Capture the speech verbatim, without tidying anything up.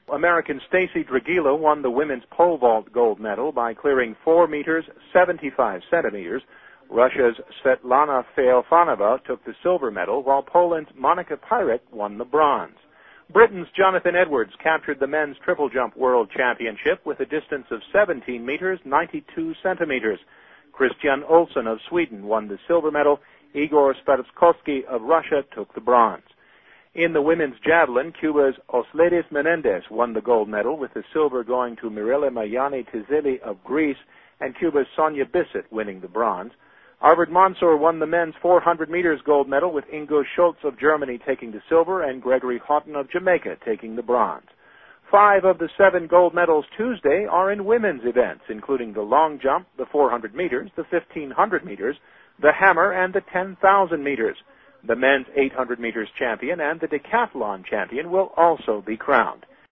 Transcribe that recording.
American Stacy Dragila won the women's pole vault gold medal by clearing four meters, seventy-five centimeters. Russia's Svetlana Feofanova took the silver medal, while Poland's Monika Piret won the bronze. Britain's Jonathan Edwards captured the men's triple jump world championship with a distance of seventeen meters, ninety-two centimeters. Christian Olsson of Sweden won the silver medal. Igor Spasskovsky of Russia took the bronze. In the women's javelin, Cuba's Osledis Menendez won the gold medal, with the silver going to Mirela Mayani Tizeli of Greece and Cuba's Sonia Bissett winning the bronze. Arvid Mansour won the men's four hundred meters gold medal, with Ingo Schultz of Germany taking the silver and Gregory Houghton of Jamaica taking the bronze. Five of the seven gold medals Tuesday are in women's events, including the long jump, the four hundred meters, the fifteen hundred meters, the hammer, and the ten thousand meters. The men's eight hundred meters champion and the decathlon champion will also be crowned.